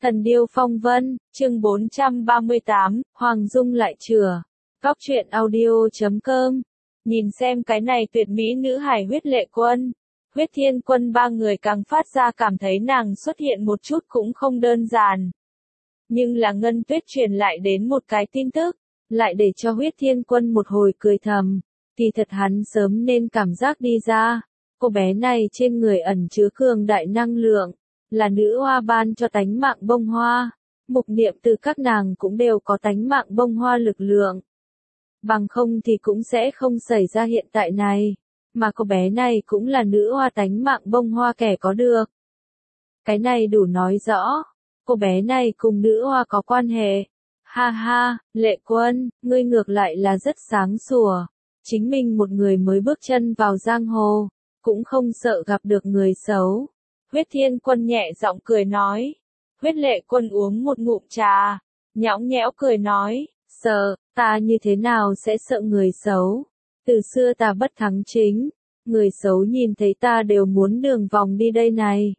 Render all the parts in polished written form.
Thần điêu phong vân, chương 438, Hoàng Dung lại chừa. Góc truyện audio.com. Nhìn xem cái này tuyệt mỹ nữ hài Huyết Lệ Quân. Huyết Thiên Quân ba người càng phát ra cảm thấy nàng xuất hiện một chút cũng không đơn giản. Nhưng là Ngân Tuyết truyền lại đến một cái tin tức, lại để cho Huyết Thiên Quân một hồi cười thầm. Kỳ thật hắn sớm nên cảm giác đi ra, cô bé này trên người ẩn chứa cường đại năng lượng, là nữ hoa ban cho tánh mạng bông hoa. Mục niệm từ các nàng cũng đều có tánh mạng bông hoa lực lượng. Bằng không thì cũng sẽ không xảy ra hiện tại này. Mà cô bé này cũng là nữ hoa tánh mạng bông hoa kẻ có được. Cái này đủ nói rõ, cô bé này cùng nữ hoa có quan hệ. Ha ha, Lệ Quân, ngươi ngược lại là rất sáng sủa. Chính mình một người mới bước chân vào giang hồ, cũng không sợ gặp được người xấu. Huyết Thiên Quân nhẹ giọng cười nói. Huyết Lệ Quân uống một ngụm trà, nhõng nhẽo cười nói, sợ, ta như thế nào sẽ sợ người xấu. Từ xưa ta bất thắng chính, người xấu nhìn thấy ta đều muốn đường vòng đi đây này.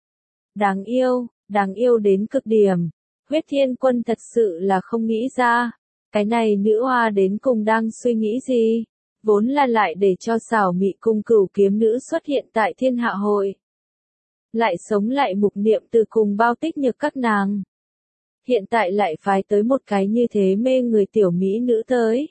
Đáng yêu đến cực điểm. Huyết Thiên Quân thật sự là không nghĩ ra, cái này nữ hoa đến cùng đang suy nghĩ gì. Vốn là lại để cho xảo mị cung cửu kiếm nữ xuất hiện tại thiên hạ hội. Lại sống lại mục niệm từ cùng bao tích nhược các nàng. Hiện tại lại phái tới một cái như thế mê người tiểu mỹ nữ tới.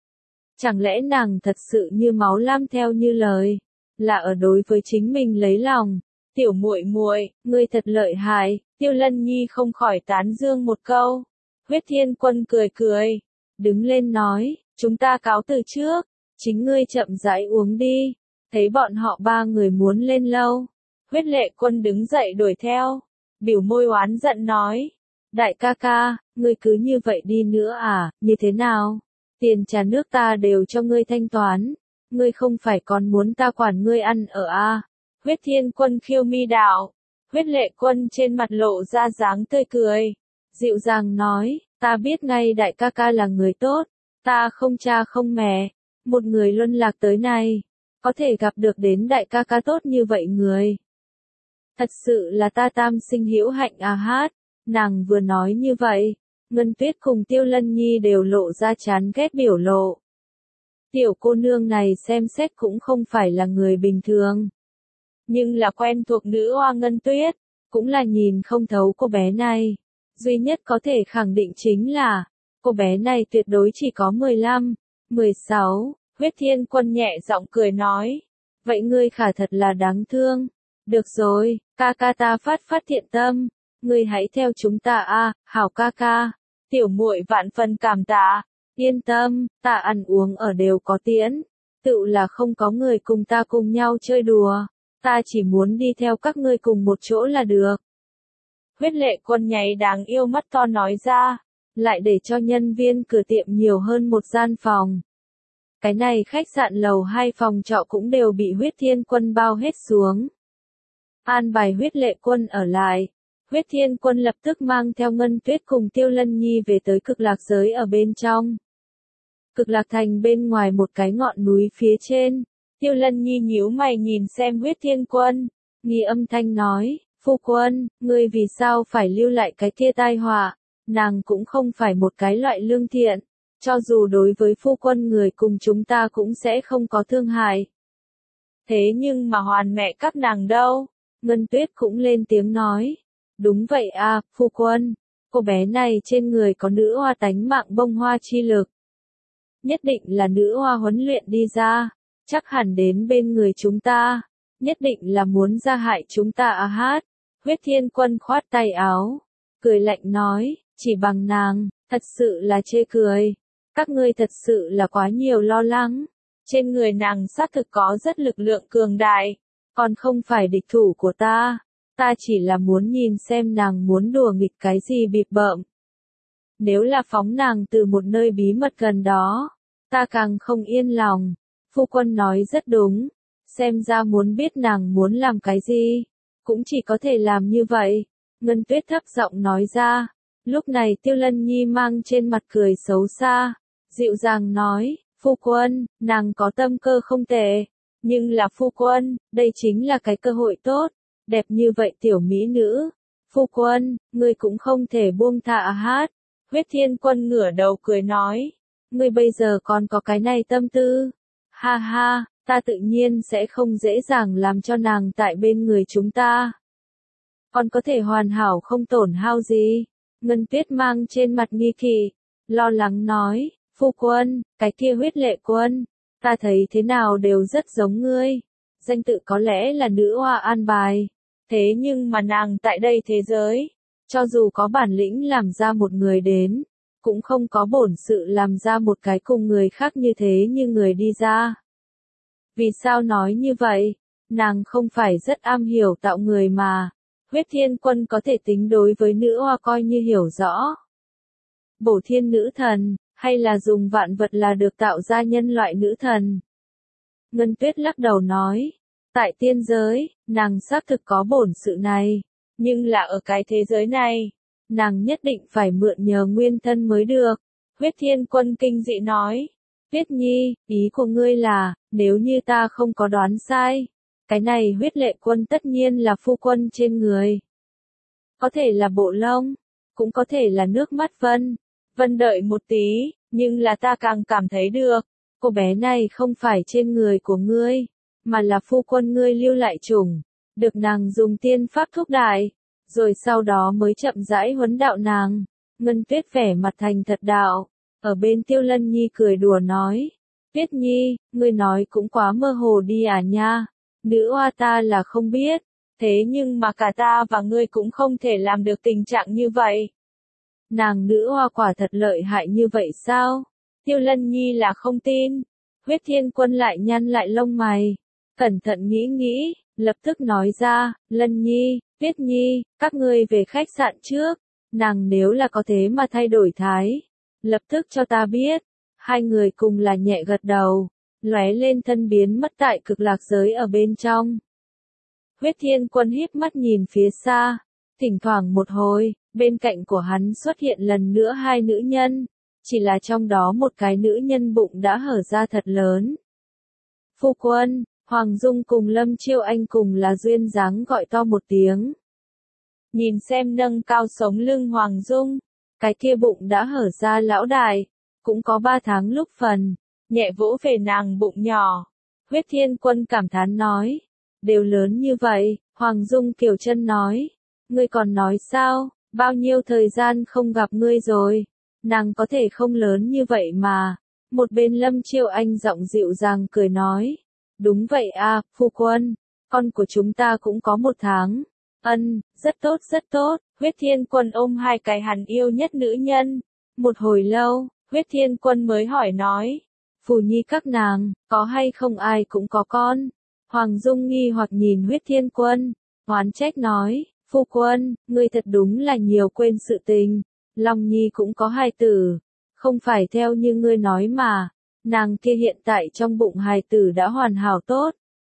Chẳng lẽ nàng thật sự như máu lam theo như lời, là ở đối với chính mình lấy lòng. Tiểu muội muội, ngươi thật lợi hại. Tiêu Lân Nhi không khỏi tán dương một câu. Huyết Thiên Quân cười cười, đứng lên nói, chúng ta cáo từ trước, chính ngươi chậm rãi uống đi. Thấy bọn họ ba người muốn lên lâu, Huyết Lệ Quân đứng dậy đuổi theo, biểu môi oán giận nói, đại ca ca, ngươi cứ như vậy đi nữa à, như thế nào? Tiền trà nước ta đều cho ngươi thanh toán, ngươi không phải còn muốn ta quản ngươi ăn ở à? Huyết Thiên Quân khiêu mi đạo. Huyết Lệ Quân trên mặt lộ ra dáng tươi cười, dịu dàng nói, ta biết ngay đại ca ca là người tốt, ta không cha không mẹ, một người luân lạc tới này, có thể gặp được đến đại ca ca tốt như vậy người. Thật sự là ta tam sinh hữu hạnh à hát. Nàng vừa nói như vậy, Ngân Tuyết cùng Tiêu Lân Nhi đều lộ ra chán ghét biểu lộ. Tiểu cô nương này xem xét cũng không phải là người bình thường. Nhưng là quen thuộc nữ hoa Ngân Tuyết, cũng là nhìn không thấu cô bé này. Duy nhất có thể khẳng định chính là, cô bé này tuyệt đối chỉ có 15, 16, Huyết Thiên Quân nhẹ giọng cười nói. Vậy ngươi khả thật là đáng thương. Được rồi, ca ca ta phát thiện tâm, ngươi hãy theo chúng ta a, hảo ca ca. Tiểu muội vạn phần cảm tạ, yên tâm, ta ăn uống ở đều có tiễn, tự là không có người cùng ta cùng nhau chơi đùa, ta chỉ muốn đi theo các ngươi cùng một chỗ là được. Huyết Lệ Quân nháy đáng yêu mắt to nói ra, lại để cho nhân viên cửa tiệm nhiều hơn một gian phòng. Cái này khách sạn lầu 2 phòng trọ cũng đều bị Huyết Thiên Quân bao hết xuống. An bài Huyết Lệ Quân ở lại, Huyết Thiên Quân lập tức mang theo Ngân Tuyết cùng Tiêu Lân Nhi về tới Cực Lạc giới ở bên trong. Cực Lạc thành bên ngoài một cái ngọn núi phía trên, Tiêu Lân Nhi nhíu mày nhìn xem Huyết Thiên Quân, nghi âm thanh nói, phu quân, ngươi vì sao phải lưu lại cái kia tai họa, nàng cũng không phải một cái loại lương thiện, cho dù đối với phu quân người cùng chúng ta cũng sẽ không có thương hại. Thế nhưng mà hoàn mẹ các nàng đâu? Ngân Tuyết cũng lên tiếng nói. Đúng vậy à, phu quân, cô bé này trên người có nữ hoa tánh mạng bông hoa chi lực. Nhất định là nữ hoa huấn luyện đi ra, chắc hẳn đến bên người chúng ta, nhất định là muốn ra hại chúng ta à hát. Huyết Thiên Quân khoát tay áo, cười lạnh nói, chỉ bằng nàng, thật sự là chê cười. Các ngươi thật sự là quá nhiều lo lắng, trên người nàng xác thực có rất lực lượng cường đại, còn không phải địch thủ của ta. Ta chỉ là muốn nhìn xem nàng muốn đùa nghịch cái gì bịp bợm. Nếu là phóng nàng từ một nơi bí mật gần đó, ta càng không yên lòng. Phu quân nói rất đúng, xem ra muốn biết nàng muốn làm cái gì, cũng chỉ có thể làm như vậy. Ngân Tuyết thấp giọng nói ra, lúc này Tiêu Lân Nhi mang trên mặt cười xấu xa, dịu dàng nói, phu quân, nàng có tâm cơ không tệ, nhưng là phu quân, đây chính là cái cơ hội tốt. Đẹp như vậy tiểu mỹ nữ, Phu quân, ngươi cũng không thể buông tha hát. Huyết Thiên Quân ngửa đầu cười nói, ngươi bây giờ còn có cái này tâm tư. Ha ha, ta tự nhiên sẽ không dễ dàng làm cho nàng tại bên người chúng ta. Còn có thể hoàn hảo không tổn hao gì. Ngân Tuyết mang trên mặt nghi kỵ, lo lắng nói, phu quân, cái kia Huyết Lệ Quân, ta thấy thế nào đều rất giống ngươi. Danh tự có lẽ là nữ hoa an bài. Thế nhưng mà nàng tại đây thế giới, cho dù có bản lĩnh làm ra một người đến, cũng không có bổn sự làm ra một cái cùng người khác như thế như người đi ra. Vì sao nói như vậy? Nàng không phải rất am hiểu tạo người mà. Huyết Thiên Quân có thể tính đối với nữ hoa coi như hiểu rõ. Bổ thiên nữ thần, hay là dùng vạn vật là được tạo ra nhân loại nữ thần? Ngân Tuyết lắc đầu nói, tại tiên giới, nàng xác thực có bổn sự này, nhưng là ở cái thế giới này, nàng nhất định phải mượn nhờ nguyên thân mới được. Huyết Thiên Quân kinh dị nói, Tuyết Nhi, ý của ngươi là, nếu như ta không có đoán sai, cái này Huyết Lệ Quân tất nhiên là phu quân trên người. Có thể là bộ lông, cũng có thể là nước mắt Vân. Vân đợi một tí, nhưng là ta càng cảm thấy được, cô bé này không phải trên người của ngươi, mà là phu quân ngươi lưu lại chủng, được nàng dùng tiên pháp thúc đẩy, rồi sau đó mới chậm rãi huấn đạo nàng. Ngân Tuyết vẻ mặt thành thật đạo, ở bên Tiêu Lân Nhi cười đùa nói, Tuyết Nhi, ngươi nói cũng quá mơ hồ đi à nha, nữ hoa ta là không biết, thế nhưng mà cả ta và ngươi cũng không thể làm được tình trạng như vậy. Nàng nữ hoa quả thật lợi hại như vậy sao? Tiêu Lân Nhi là không tin. Huyết Thiên Quân lại nhăn lại lông mày, cẩn thận nghĩ nghĩ, lập tức nói ra, Lân Nhi, Tuyết Nhi, các ngươi về khách sạn trước, nàng nếu là có thế mà thay đổi thái, lập tức cho ta biết. Hai người cùng là nhẹ gật đầu, lóe lên thân biến mất tại cực lạc giới ở bên trong. Huyết Thiên Quân híp mắt nhìn phía xa, thỉnh thoảng một hồi, bên cạnh của hắn xuất hiện lần nữa hai nữ nhân, chỉ là trong đó một cái nữ nhân bụng đã hở ra thật lớn. Phu quân, Hoàng Dung cùng Lâm Chiêu Anh cùng là duyên dáng gọi to một tiếng. Nhìn xem nâng cao sống lưng Hoàng Dung, cái kia bụng đã hở ra lão đại, cũng có 3 tháng lúc phần, nhẹ vỗ về nàng bụng nhỏ. Huyết Thiên Quân cảm thán nói, đều lớn như vậy, Hoàng Dung kiều chân nói, ngươi còn nói sao, bao nhiêu thời gian không gặp ngươi rồi, nàng có thể không lớn như vậy mà. Một bên Lâm Chiêu Anh giọng dịu dàng cười nói, đúng vậy à, phu quân, con của chúng ta cũng có 1 tháng. Rất tốt rất tốt. Huyết Thiên Quân ôm hai cái hắn yêu nhất nữ nhân. Một hồi lâu, Huyết Thiên Quân mới hỏi nói, Phù Nhi các nàng, có hay không ai cũng có con? Hoàng Dung nghi hoặc nhìn Huyết Thiên Quân, oán trách nói, phu quân, ngươi thật đúng là nhiều quên sự tình, Long Nhi cũng có hài tử, không phải theo như ngươi nói mà, nàng kia hiện tại trong bụng hài tử đã hoàn hảo tốt.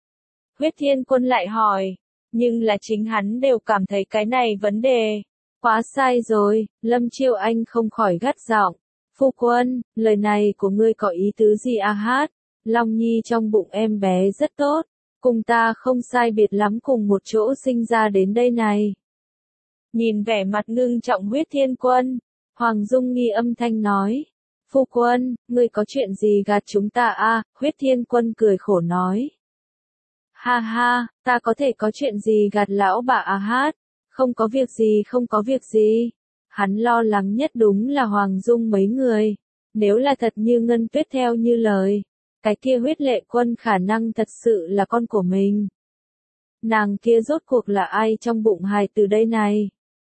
Huyết Thiên Quân lại hỏi, nhưng là chính hắn đều cảm thấy cái này vấn đề. Quá sai rồi, Lâm Chiêu Anh không khỏi gắt giọng. Phu quân, lời này của ngươi có ý tứ gì à hát? Long Nhi trong bụng em bé rất tốt, cùng ta không sai biệt lắm cùng một chỗ sinh ra đến đây này. Nhìn vẻ mặt ngưng trọng Huyết Thiên Quân, Hoàng Dung nghi âm thanh nói. Phu quân, ngươi có chuyện gì gạt chúng ta à? Huyết Thiên Quân cười khổ nói. Ha ha, ta có thể có chuyện gì gạt lão bà à hát? Không có việc gì không có việc gì. Hắn lo lắng nhất đúng là Hoàng Dung mấy người. Nếu là thật như Ngân Tuyết theo như lời, cái kia Huyết Lệ Quân khả năng thật sự là con của mình. Nàng kia rốt cuộc là ai trong bụng hài từ đây này?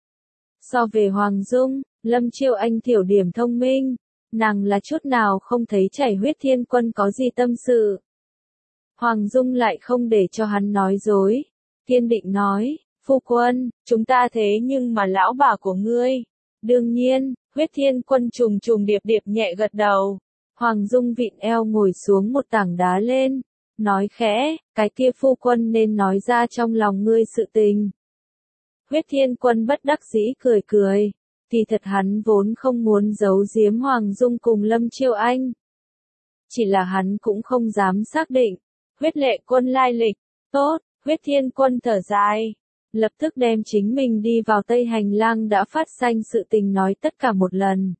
So về Hoàng Dung, Lâm Chiêu Anh thiểu điểm thông minh, nàng là chút nào không thấy chảy Huyết Thiên Quân có gì tâm sự. Hoàng Dung lại không để cho hắn nói dối, kiên định nói, phu quân, chúng ta thế nhưng mà lão bà của ngươi. Đương nhiên, Huyết Thiên Quân trùng trùng điệp điệp nhẹ gật đầu. Hoàng Dung vịn eo ngồi xuống một tảng đá lên, nói khẽ, cái kia phu quân nên nói ra trong lòng ngươi sự tình. Huyết Thiên Quân bất đắc dĩ cười cười, thì thật hắn vốn không muốn giấu giếm Hoàng Dung cùng Lâm Chiêu Anh. Chỉ là hắn cũng không dám xác định, Huyết Lệ Quân lai lịch. Tốt, Huyết Thiên Quân thở dài, lập tức đem chính mình đi vào Tây Hành Lang đã phát sinh sự tình nói tất cả một lần.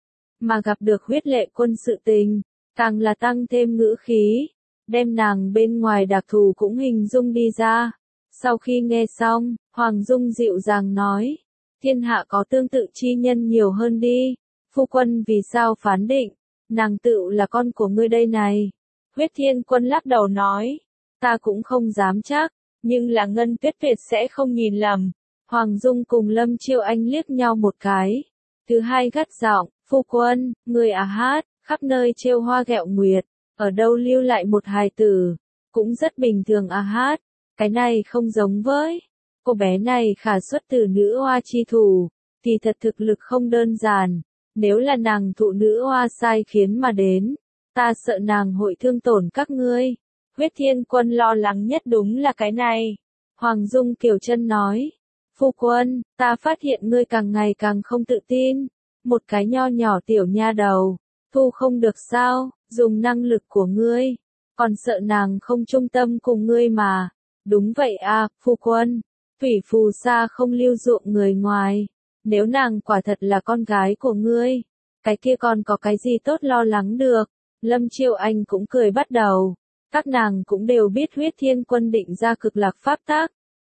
Mà gặp được huyết lệ quân sự tình, càng là tăng thêm ngữ khí, đem nàng bên ngoài đặc thù cũng hình dung đi ra. Sau khi nghe xong, Hoàng Dung dịu dàng nói, thiên hạ có tương tự chi nhân nhiều hơn đi, phu quân vì sao phán định, nàng tự là con của ngươi đây này. Huyết Thiên Quân lắc đầu nói, ta cũng không dám chắc, nhưng là Ngân Tuyết Việt sẽ không nhìn lầm. Hoàng Dung cùng Lâm Chiêu Anh liếc nhau một cái. Thứ hai gắt giọng, phu quân, người hát, khắp nơi trêu hoa ghẹo nguyệt, ở đâu lưu lại một hài tử, cũng rất bình thường hát. Cái này không giống với, cô bé này khả xuất từ nữ hoa chi thủ, thì thật thực lực không đơn giản, nếu là nàng thụ nữ hoa sai khiến mà đến, ta sợ nàng hội thương tổn các ngươi. Huyết Thiên Quân lo lắng nhất đúng là cái này. Hoàng Dung Kiều Chân nói, phu quân, ta phát hiện ngươi càng ngày càng không tự tin, một cái nho nhỏ tiểu nha đầu, thu không được sao, dùng năng lực của ngươi, còn sợ nàng không trung tâm cùng ngươi mà. Đúng vậy phu quân, phỉ phù sa không lưu dụng người ngoài, nếu nàng quả thật là con gái của ngươi, cái kia còn có cái gì tốt lo lắng được. Lâm Chiêu Anh cũng cười bắt đầu, các nàng cũng đều biết Huyết Thiên Quân định ra cực lạc pháp tác.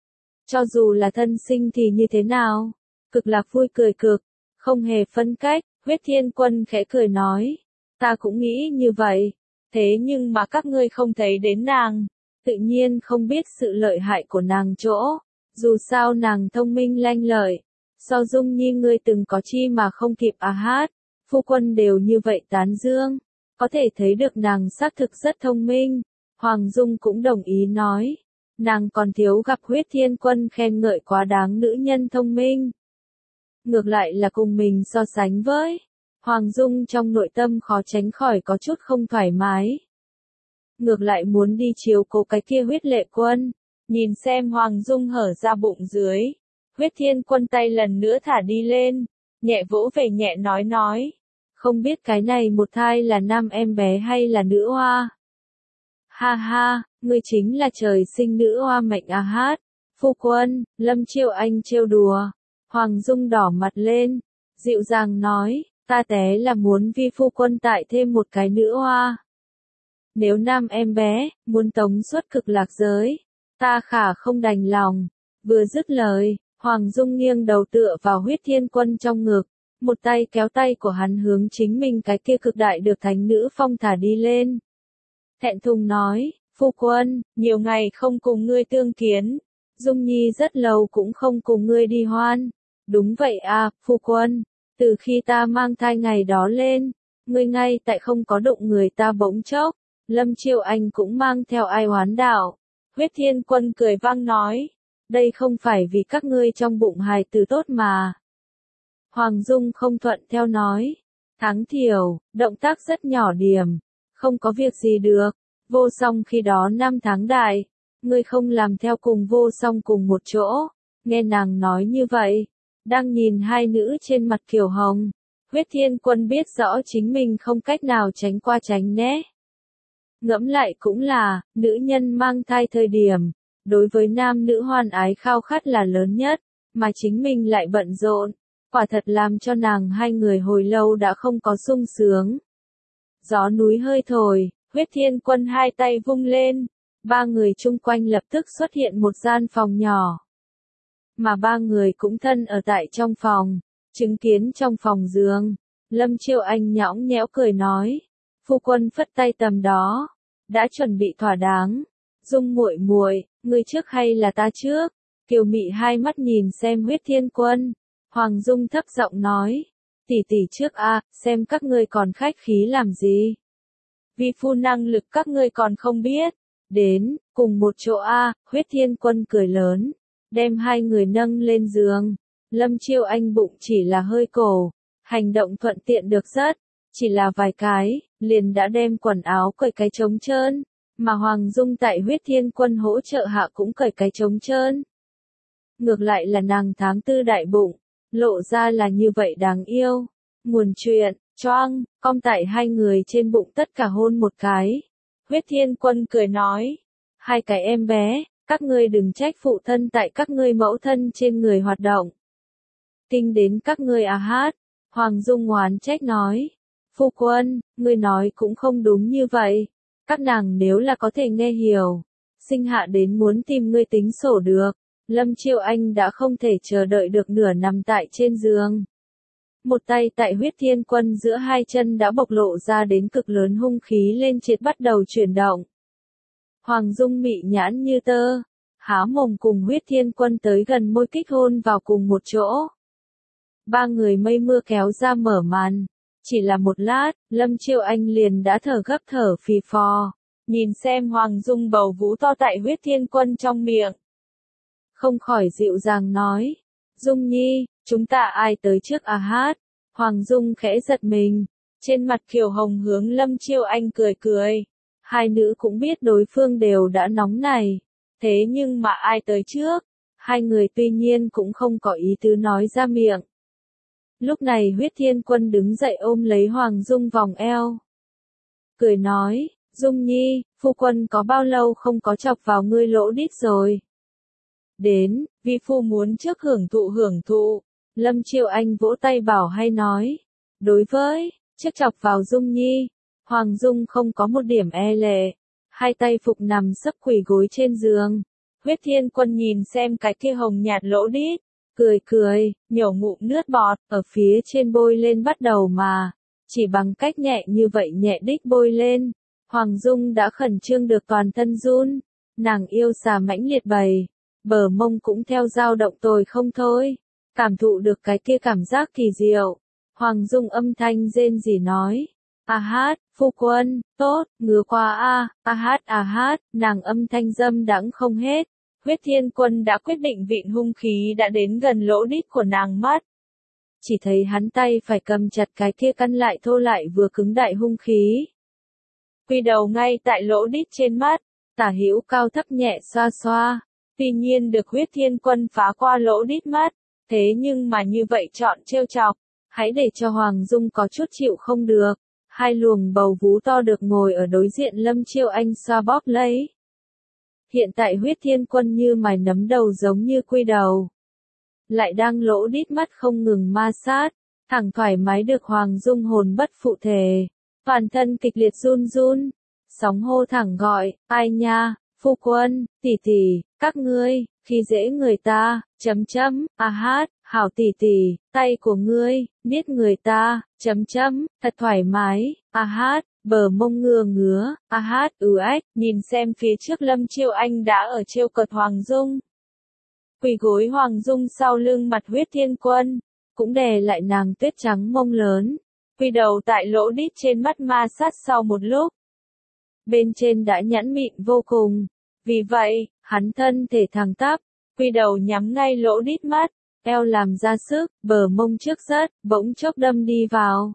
Cho dù là thân sinh thì như thế nào, cực lạc vui cười cực, không hề phân cách. Huyết Thiên Quân khẽ cười nói, ta cũng nghĩ như vậy, thế nhưng mà các ngươi không thấy đến nàng, tự nhiên không biết sự lợi hại của nàng chỗ, dù sao nàng thông minh lanh lợi, so Dung Nhi ngươi từng có chi mà không kịp hát, phu quân đều như vậy tán dương, có thể thấy được nàng xác thực rất thông minh. Hoàng Dung cũng đồng ý nói, nàng còn thiếu gặp Huyết Thiên Quân khen ngợi quá đáng nữ nhân thông minh. Ngược lại là cùng mình so sánh với, Hoàng Dung trong nội tâm khó tránh khỏi có chút không thoải mái. Ngược lại muốn đi chiếu cố cái kia Huyết Lệ Quân, nhìn xem Hoàng Dung hở ra bụng dưới. Huyết Thiên Quân tay lần nữa thả đi lên, nhẹ vỗ về nhẹ nói, không biết cái này một thai là nam em bé hay là nữ hoa. Ha ha, ngươi chính là trời sinh nữ hoa mệnh hát. Phu quân, Lâm Chiêu Anh trêu đùa. Hoàng Dung đỏ mặt lên, dịu dàng nói, ta té là muốn vi phu quân tại thêm một cái nữ hoa. Nếu nam em bé, muốn tống xuất cực lạc giới, ta khả không đành lòng. Vừa dứt lời, Hoàng Dung nghiêng đầu tựa vào Huyết Thiên Quân trong ngực, một tay kéo tay của hắn hướng chính mình cái kia cực đại được thánh nữ phong thả đi lên. Thẹn thùng nói, phu quân, nhiều ngày không cùng ngươi tương kiến, Dung Nhi rất lâu cũng không cùng ngươi đi hoan. Đúng vậy phu quân, từ khi ta mang thai ngày đó lên, ngươi ngay tại không có đụng người ta bỗng chốc, Lâm Chiêu Anh cũng mang theo ai hoán đạo. Huyết Thiên Quân cười vang nói, đây không phải vì các ngươi trong bụng hài tử tốt mà. Hoàng Dung không thuận theo nói, Thắng Thiểu, động tác rất nhỏ điểm, không có việc gì được, Vô Song khi đó 5 tháng đại, ngươi không làm theo cùng Vô Song cùng một chỗ. Nghe nàng nói như vậy, đang nhìn hai nữ trên mặt Kiều Hồng, Huyết Thiên Quân biết rõ chính mình không cách nào tránh qua tránh né. Ngẫm lại cũng là, nữ nhân mang thai thời điểm, đối với nam nữ hoan ái khao khát là lớn nhất, mà chính mình lại bận rộn, quả thật làm cho nàng hai người hồi lâu đã không có sung sướng. Gió núi hơi thổi, Huyết Thiên Quân hai tay vung lên, ba người chung quanh lập tức xuất hiện một gian phòng nhỏ. Mà ba người cũng thân ở tại trong phòng, chứng kiến trong phòng giường, Lâm Chiêu Anh nhõng nhẽo cười nói, phu quân phất tay tầm đó, đã chuẩn bị thỏa đáng. Dung muội muội, ngươi trước hay là ta trước? Kiều Mị hai mắt nhìn xem Huyết Thiên Quân. Hoàng Dung thấp giọng nói, tỷ tỷ trước xem các ngươi còn khách khí làm gì? Vi phu năng lực các ngươi còn không biết. Đến, cùng một chỗ Huyết Thiên Quân cười lớn, đem hai người nâng lên giường. Lâm Chiêu Anh bụng chỉ là hơi cổ, hành động thuận tiện được rất, chỉ là vài cái, liền đã đem quần áo cởi cái trống trơn, mà Hoàng Dung tại Huyết Thiên Quân hỗ trợ hạ cũng cởi cái trống trơn. Ngược lại là nàng tháng tư đại bụng, lộ ra là như vậy đáng yêu. Nguồn chuyện, choang, cong tại hai người trên bụng tất cả hôn một cái. Huyết Thiên Quân cười nói, hai cái em bé, Các ngươi đừng trách phụ thân tại các ngươi mẫu thân trên người hoạt động. Kinh đến các ngươi à hát. Hoàng Dung oán trách nói. Phu quân, ngươi nói cũng không đúng như vậy. Các nàng nếu là có thể nghe hiểu, sinh hạ đến muốn tìm ngươi tính sổ được. Lâm Chiêu Anh đã không thể chờ đợi được nửa nằm tại trên giường. Một tay tại huyết thiên quân giữa hai chân đã bộc lộ ra đến cực lớn hung khí lên triệt bắt đầu chuyển động. Hoàng Dung mị nhãn như tơ, há mồm cùng huyết thiên quân tới gần môi kích hôn vào cùng một chỗ. Ba người mây mưa kéo ra mở màn. Chỉ là một lát, Lâm Chiêu Anh liền đã thở gấp thở phì phò. Nhìn xem Hoàng Dung bầu vú to tại huyết thiên quân trong miệng. Không khỏi dịu dàng nói. Dung Nhi, chúng ta ai tới trước à hát. Hoàng Dung khẽ giật mình. Trên mặt Kiều Hồng hướng Lâm Chiêu Anh cười cười. Hai nữ cũng biết đối phương đều đã nóng này. Thế nhưng mà ai tới trước? Hai người tuy nhiên cũng không có ý tứ nói ra miệng. Lúc này huyết thiên quân đứng dậy ôm lấy Hoàng Dung vòng eo. Cười nói, Dung Nhi, phu quân có bao lâu không có chọc vào ngươi lỗ đít rồi. Đến, vi phu muốn trước hưởng thụ. Lâm Chiêu Anh vỗ tay bảo hay nói. Đối với, trước chọc vào Dung Nhi, Hoàng Dung không có một điểm e lệ. Hai tay phục nằm sấp quỳ gối trên giường. Huyết thiên quân nhìn xem cái kia hồng nhạt lỗ đít. Cười, nhổ ngụm nước bọt, ở phía trên bôi lên bắt đầu mà. Chỉ bằng cách nhẹ như vậy nhẹ đích bôi lên. Hoàng Dung đã khẩn trương được toàn thân run. Nàng yêu xà mãnh liệt bầy. Bờ mông cũng theo dao động tồi không thôi. Cảm thụ được cái kia cảm giác kỳ diệu. Hoàng Dung âm thanh rên rỉ nói. A hát, phu quân, tốt, ngứa qua a hát, nàng âm thanh dâm đãng không hết. Huyết thiên quân đã quyết định vịn hung khí đã đến gần lỗ đít của nàng mắt. Chỉ thấy hắn tay phải cầm chặt cái kia căn lại thô lại vừa cứng đại hung khí. Quy đầu ngay tại lỗ đít trên mắt, tả hữu cao thấp nhẹ xoa xoa. Tuy nhiên được huyết thiên quân phá qua lỗ đít mắt, thế nhưng mà như vậy chọn trêu chọc, hãy để cho Hoàng Dung có chút chịu không được. Hai luồng bầu vú to được ngồi ở đối diện Lâm Chiêu Anh xoa bóp lấy. Hiện tại huyết thiên quân như mài nấm đầu giống như quy đầu. Lại đang lỗ đít mắt không ngừng ma sát, thẳng thoải mái được Hoàng Dung hồn bất phụ thể. Toàn thân kịch liệt run run, sóng hô thẳng gọi, ai nha, phu quân, tỷ tỷ, các ngươi, khi dễ người ta, a hát, hảo tỷ tỷ, tay của ngươi, niết người ta, thật thoải mái, a hát. Bờ mông ngứa, a hát, ách, nhìn xem phía trước Lâm Chiêu Anh đã ở trêu cợt Hoàng Dung. Quỳ gối Hoàng Dung sau lưng mặt huyết thiên quân, cũng đè lại nàng tuyết trắng mông lớn, quỳ đầu tại lỗ đít trên mắt ma sát sau một lúc. Bên trên đã nhẵn mịn vô cùng, vì vậy, hắn thân thể thẳng tắp, quỳ đầu nhắm ngay lỗ đít mắt, eo làm ra sức, bờ mông trước rớt, bỗng chốc đâm đi vào.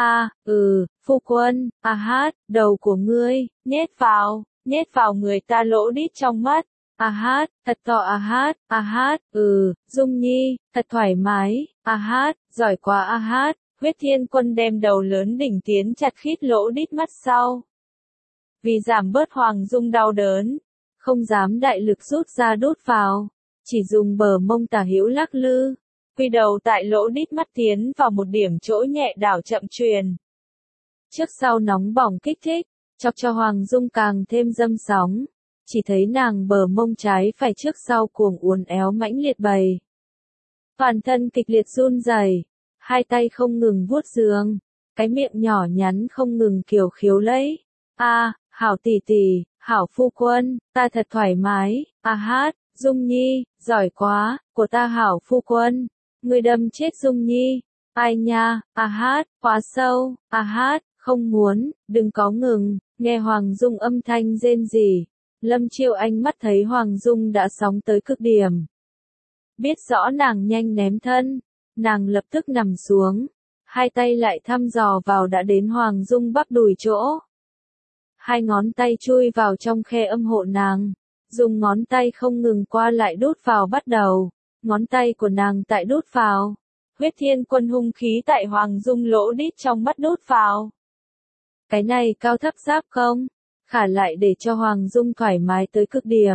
Phu quân, a hát, đầu của ngươi, nhét vào người ta lỗ đít trong mắt, a hát, thật to a hát, Dung Nhi, thật thoải mái, a hát, giỏi quá a hát, huyết thiên quân đem đầu lớn đỉnh tiến chặt khít lỗ đít mắt sau. Vì giảm bớt Hoàng Dung đau đớn, không dám đại lực rút ra đút vào, chỉ dùng bờ mông tả hữu lắc lư. Quy đầu tại lỗ đít mắt tiến vào một điểm chỗ nhẹ đảo chậm truyền. Trước sau nóng bỏng kích thích, chọc cho Hoàng Dung càng thêm dâm sóng. Chỉ thấy nàng bờ mông trái phải trước sau cuồng uốn éo mãnh liệt bầy. Toàn thân kịch liệt run rẩy, hai tay không ngừng vuốt giường, cái miệng nhỏ nhắn không ngừng kiều khiếu lấy. Hảo tỷ tỷ, hảo phu quân, ta thật thoải mái, a hát, Dung Nhi, giỏi quá, của ta hảo phu quân. Ngươi đâm chết Dung Nhi, ai nha, a hát, quá sâu, a hát, không muốn, đừng có ngừng, nghe Hoàng Dung âm thanh rên rỉ. Lâm Chiêu Anh mắt thấy Hoàng Dung đã sóng tới cực điểm. Biết rõ nàng nhanh ném thân, nàng lập tức nằm xuống, hai tay lại thăm dò vào đã đến Hoàng Dung bắp đùi chỗ. Hai ngón tay chui vào trong khe âm hộ nàng, dùng ngón tay không ngừng qua lại đút vào bắt đầu. Ngón tay của nàng tại đút vào. Huyết thiên quân hung khí tại Hoàng Dung lỗ đít trong mắt đút vào. Cái này cao thấp giáp không? Khả lại để cho Hoàng Dung thoải mái tới cực điểm.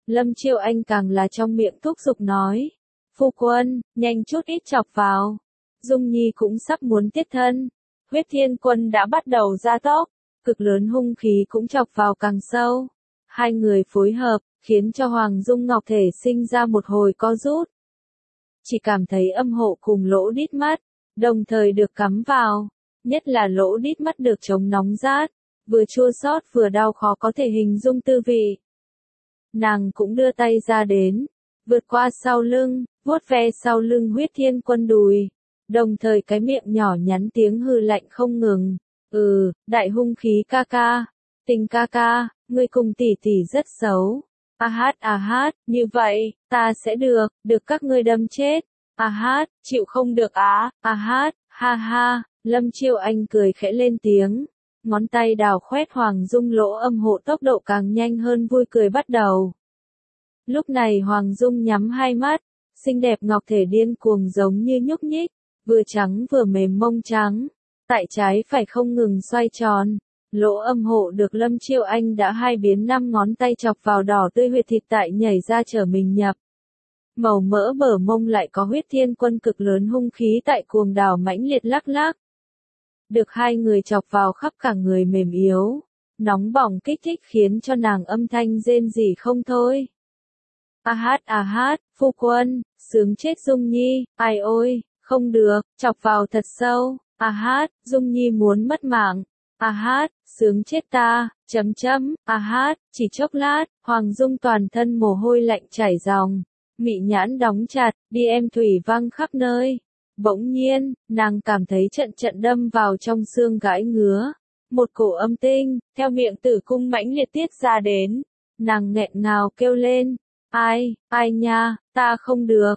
Lâm Chiêu Anh càng là trong miệng thúc giục nói. Phu quân, nhanh chút ít chọc vào. Dung Nhi cũng sắp muốn tiết thân. Huyết Thiên Quân đã bắt đầu ra tốc, cực lớn hung khí cũng chọc vào càng sâu. Hai người phối hợp, khiến cho Hoàng Dung Ngọc thể sinh ra một hồi co rút. Chỉ cảm thấy âm hộ cùng lỗ đít mắt, đồng thời được cắm vào. Nhất là lỗ đít mắt được chống nóng rát, vừa chua xót vừa đau khó có thể hình dung tư vị. Nàng cũng đưa tay ra đến, vượt qua sau lưng, vuốt ve sau lưng Huyết Thiên Quân đùi. Đồng thời cái miệng nhỏ nhắn tiếng hừ lạnh không ngừng. Đại hung khí ca ca. Tình ca ca, ngươi cùng tỷ tỷ rất xấu. A hát, như vậy, ta sẽ được các ngươi đâm chết. A hát, chịu không được á, a hát, ha ha. Lâm Chiêu Anh cười khẽ lên tiếng. Ngón tay đào khoét Hoàng Dung lỗ âm hộ tốc độ càng nhanh hơn vui cười bắt đầu. Lúc này Hoàng Dung nhắm hai mắt, xinh đẹp ngọc thể điên cuồng giống như nhúc nhích, vừa trắng vừa mềm mông trắng, tại trái phải không ngừng xoay tròn. Lỗ âm hộ được Lâm Chiêu Anh đã hai biến năm ngón tay chọc vào đỏ tươi huyệt thịt tại nhảy ra trở mình nhập. Màu mỡ bờ mông lại có Huyết Thiên Quân cực lớn hung khí tại cuồng đảo mãnh liệt lắc lắc. Được hai người chọc vào khắp cả người mềm yếu, nóng bỏng kích thích khiến cho nàng âm thanh rên rỉ không thôi. A hát, phu quân, sướng chết Dung Nhi, ai ôi, không được, chọc vào thật sâu. A hát, Dung Nhi muốn mất mạng. A hát, sướng chết ta, A hát, chỉ chốc lát, Hoàng Dung toàn thân mồ hôi lạnh chảy ròng, mị nhãn đóng chặt, đi em thủy văng khắp nơi. Bỗng nhiên, nàng cảm thấy trận đâm vào trong xương gãi ngứa. Một cổ âm tinh, theo miệng tử cung mãnh liệt tiết ra đến. Nàng nghẹn ngào kêu lên. Ai nha, ta không được,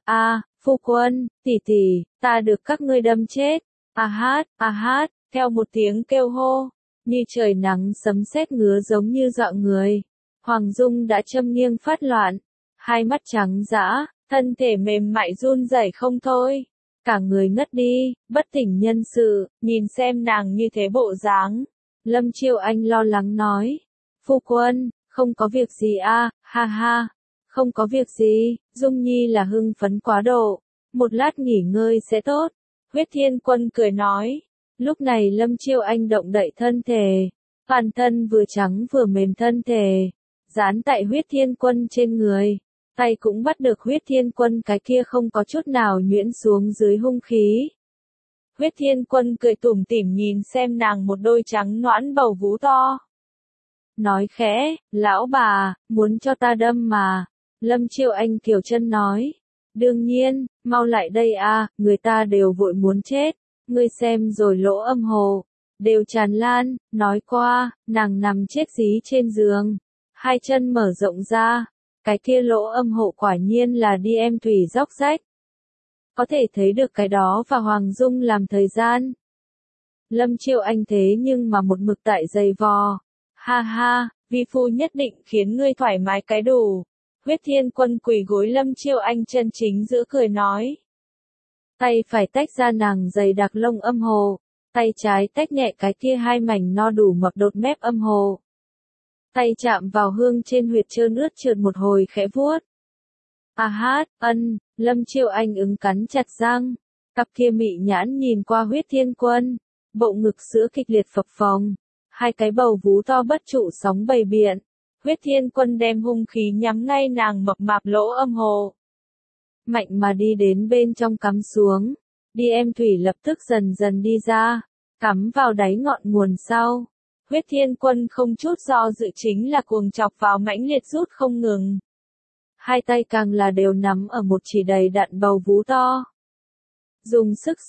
phu quân, tỷ tỷ, ta được các ngươi đâm chết. A hát, theo một tiếng kêu hô, như trời nắng sấm sét ngứa giống như dọa người. Hoàng Dung đã châm nghiêng phát loạn, hai mắt trắng dã, thân thể mềm mại run rẩy không thôi. Cả người ngất đi, bất tỉnh nhân sự, nhìn xem nàng như thế bộ dáng. Lâm Chiêu Anh lo lắng nói. Phu quân, không có việc gì ha ha. Không có việc gì, Dung Nhi là hưng phấn quá độ. Một lát nghỉ ngơi sẽ tốt. Huyết Thiên Quân cười nói. Lúc này Lâm Chiêu Anh động đậy thân thể. Toàn thân vừa trắng vừa mềm thân thể. Dán tại Huyết Thiên Quân trên người. Tay cũng bắt được Huyết Thiên Quân cái kia không có chút nào nhuyễn xuống dưới hung khí. Huyết Thiên Quân cười tủm tỉm nhìn xem nàng một đôi trắng nõn bầu vú to. Nói khẽ, lão bà, muốn cho ta đâm mà. Lâm Chiêu Anh kiều chân nói. Đương nhiên, mau lại đây người ta đều vội muốn chết. Ngươi xem rồi lỗ âm hồ. Đều tràn lan, nói qua, nàng nằm chết dí trên giường. Hai chân mở rộng ra. Cái kia lỗ âm hộ quả nhiên là đi em thủy róc rách. Có thể thấy được cái đó và Hoàng Dung làm thời gian. Lâm Chiêu Anh thế nhưng mà một mực tại giày vò. Ha ha, vi phu nhất định khiến ngươi thoải mái cái đủ. Huyết Thiên Quân quỳ gối Lâm Chiêu Anh chân chính giữa cười nói. Tay phải tách ra nàng dày đặc lông âm hồ. Tay trái tách nhẹ cái kia hai mảnh no đủ mập đột mép âm hồ. Tay chạm vào hương trên huyệt trơn ướt trượt một hồi khẽ vuốt. A hát, Lâm Chiêu Anh ứng cắn chặt răng. Cặp kia mị nhãn nhìn qua Huyết Thiên Quân. Bộ ngực sữa kịch liệt phập phồng. Hai cái bầu vú to bất trụ sóng bầy biện. Huyết Thiên Quân đem hung khí nhắm ngay nàng mập mạp lỗ âm hồ. Mạnh mà đi đến bên trong cắm xuống. Đi em thủy lập tức dần dần đi ra. Cắm vào đáy ngọn nguồn sau. Huyết Thiên Quân không chút do dự chính là cuồng chọc vào mãnh liệt rút không ngừng. Hai tay càng là đều nắm ở một chỉ đầy đặn bầu vú to. Dùng sức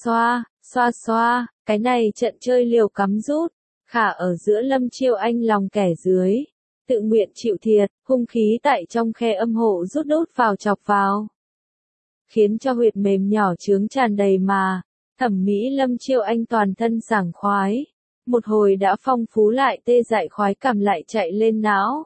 xoa, cái này trận chơi liều cắm rút, khả ở giữa Lâm Chiêu Anh lòng kẻ dưới. Tự nguyện chịu thiệt, hung khí tại trong khe âm hộ rút đốt vào chọc vào. Khiến cho huyệt mềm nhỏ trướng tràn đầy mà, thẩm mỹ Lâm Chiêu Anh toàn thân sảng khoái. Một hồi đã phong phú lại tê dại khoái cảm lại chạy lên não.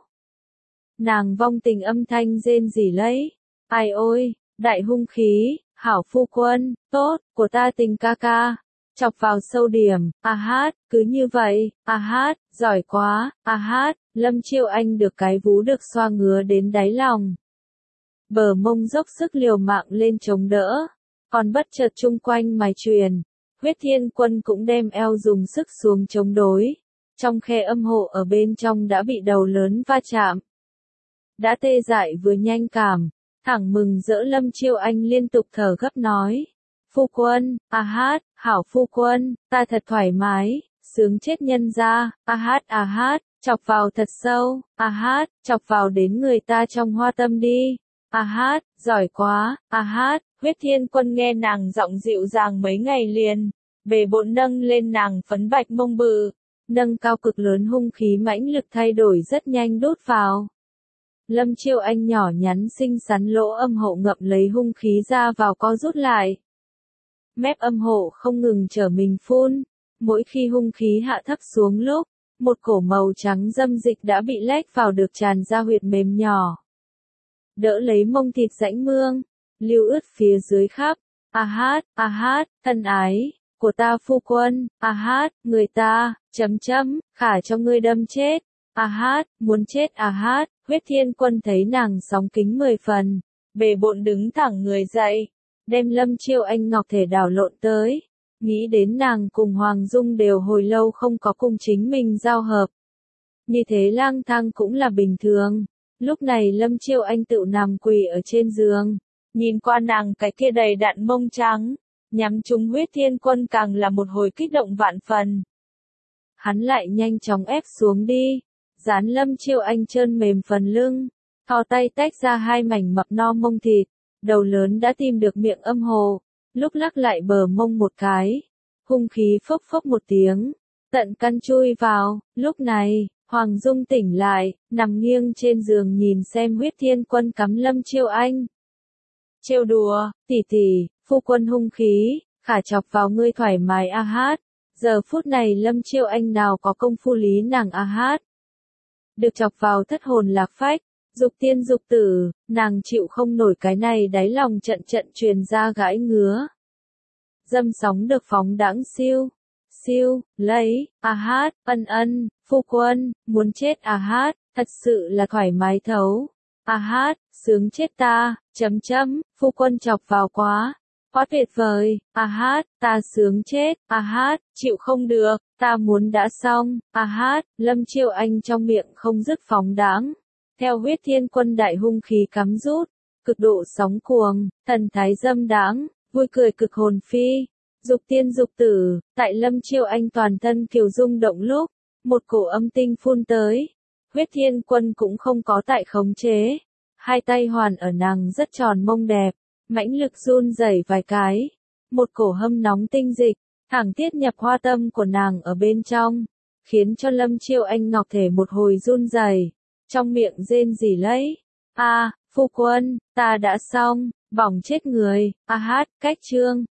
Nàng vong tình âm thanh rên rỉ lấy. Ai ôi, đại hung khí, hảo phu quân, tốt, của ta tình ca ca. chọc vào sâu điểm, cứ như vậy, giỏi quá, Lâm Chiêu Anh được cái vú được xoa ngứa đến đáy lòng. Bờ mông dốc sức liều mạng lên chống đỡ, còn bất chợt chung quanh mài truyền, Huyết Thiên Quân cũng đem eo dùng sức xuống chống đối, trong khe âm hộ ở bên trong đã bị đầu lớn va chạm. Đã tê dại vừa nhanh cảm, thẳng mừng rỡ Lâm Chiêu Anh liên tục thở gấp nói. Phu quân, hảo phu quân, ta thật thoải mái, sướng chết nhân ra, chọc vào thật sâu, chọc vào đến người ta trong hoa tâm đi, giỏi quá, Huyết Thiên Quân nghe nàng giọng dịu dàng mấy ngày liền, bề bộn nâng lên nàng phấn bạch mông bự, nâng cao cực lớn hung khí mãnh lực thay đổi rất nhanh đốt vào. Lâm Chiêu Anh nhỏ nhắn xinh xắn lỗ âm hộ ngậm lấy hung khí ra vào co rút lại. Mép âm hộ không ngừng trở mình phun, mỗi khi hung khí hạ thấp xuống lúc, một cổ màu trắng dâm dịch đã bị lách vào được tràn ra huyệt mềm nhỏ. Đỡ lấy mông thịt rãnh mương, lưu ướt phía dưới khắp, thân ái, của ta phu quân, người ta, khả cho ngươi đâm chết, muốn chết Huyết Thiên Quân thấy nàng sóng kính 10 phần, bề bộn đứng thẳng người dậy, đem Lâm Chiêu Anh ngọc thể đảo lộn tới, nghĩ đến nàng cùng Hoàng Dung đều hồi lâu không có cùng chính mình giao hợp. Như thế lang thang cũng là bình thường, lúc này Lâm Chiêu Anh tự nằm quỳ ở trên giường, nhìn qua nàng cái kia đầy đặn mông trắng, nhắm trúng Huyết Thiên Quân càng là một hồi kích động vạn phần. Hắn lại nhanh chóng ép xuống đi, dán Lâm Chiêu Anh trơn mềm phần lưng, thò tay tách ra hai mảnh mập no mông thịt, đầu lớn đã tìm được miệng âm hồ, lúc lắc lại bờ mông một cái, hung khí phốc phốc một tiếng, tận căn chui vào, lúc này, Hoàng Dung tỉnh lại, nằm nghiêng trên giường nhìn xem Huyết Thiên Quân cắm Lâm Chiêu Anh. Trêu đùa, tỷ, phu quân hung khí, khả chọc vào ngươi thoải mái giờ phút này Lâm Chiêu Anh nào có công phu lý nàng được chọc vào thất hồn lạc phách, dục tiên dục tử, nàng chịu không nổi cái này đáy lòng trận trận truyền ra gãi ngứa. Dâm sóng được phóng đãng lấy, phu quân, muốn chết thật sự là thoải mái thấu, sướng chết ta, phu quân chọc vào quá tuyệt vời, ta sướng chết, chịu không được, ta muốn đã xong, Lâm Chiêu Anh trong miệng không dứt phóng đãng, theo Huyết Thiên Quân đại hung khí cắm rút, cực độ sóng cuồng, thần thái dâm đãng, vui cười cực hồn phi, dục tiên dục tử, tại Lâm Chiêu Anh toàn thân kiều rung động lúc, một cổ âm tinh phun tới, Huyết Thiên Quân cũng không có tại khống chế, hai tay hoàn ở nàng rất tròn mông đẹp, mãnh lực run rẩy vài cái, một cổ hâm nóng tinh dịch, thẳng tiết nhập hoa tâm của nàng ở bên trong, khiến cho Lâm Chiêu Anh ngọc thể một hồi run rẩy, trong miệng rên rỉ lấy, phu quân, ta đã xong, bỏng chết người, cách chương.